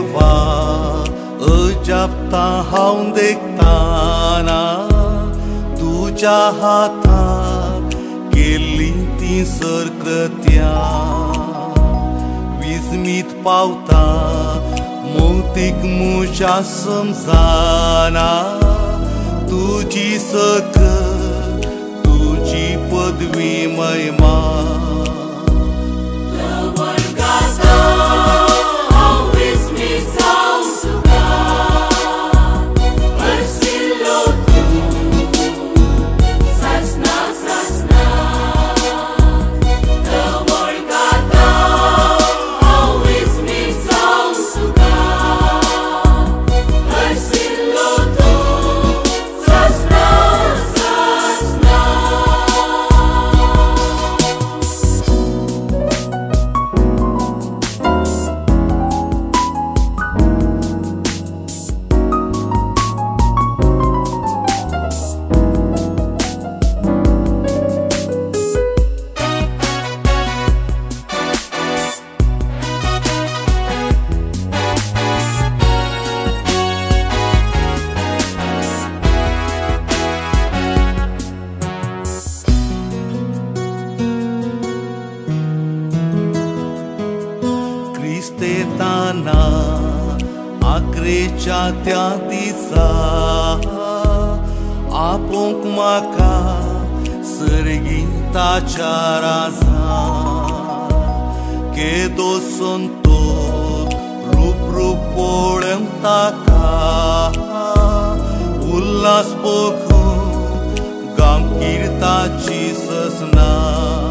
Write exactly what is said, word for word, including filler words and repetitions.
देवा अजापता हांव देखताना तुझ्या हाताक केल्ली ती सर्कृत्यां विस्मीत पावता मौतीक म्हज्या समजाना तुजी सकल तुजी पदवी महिमा तेताना आखरेच्या त्या दिसा आपोंक म्हाका सर्गीताच्या राजा केदो संतो रूप रूप पळोवंक ताका उल्हास पळोवन गांभीरताची ससना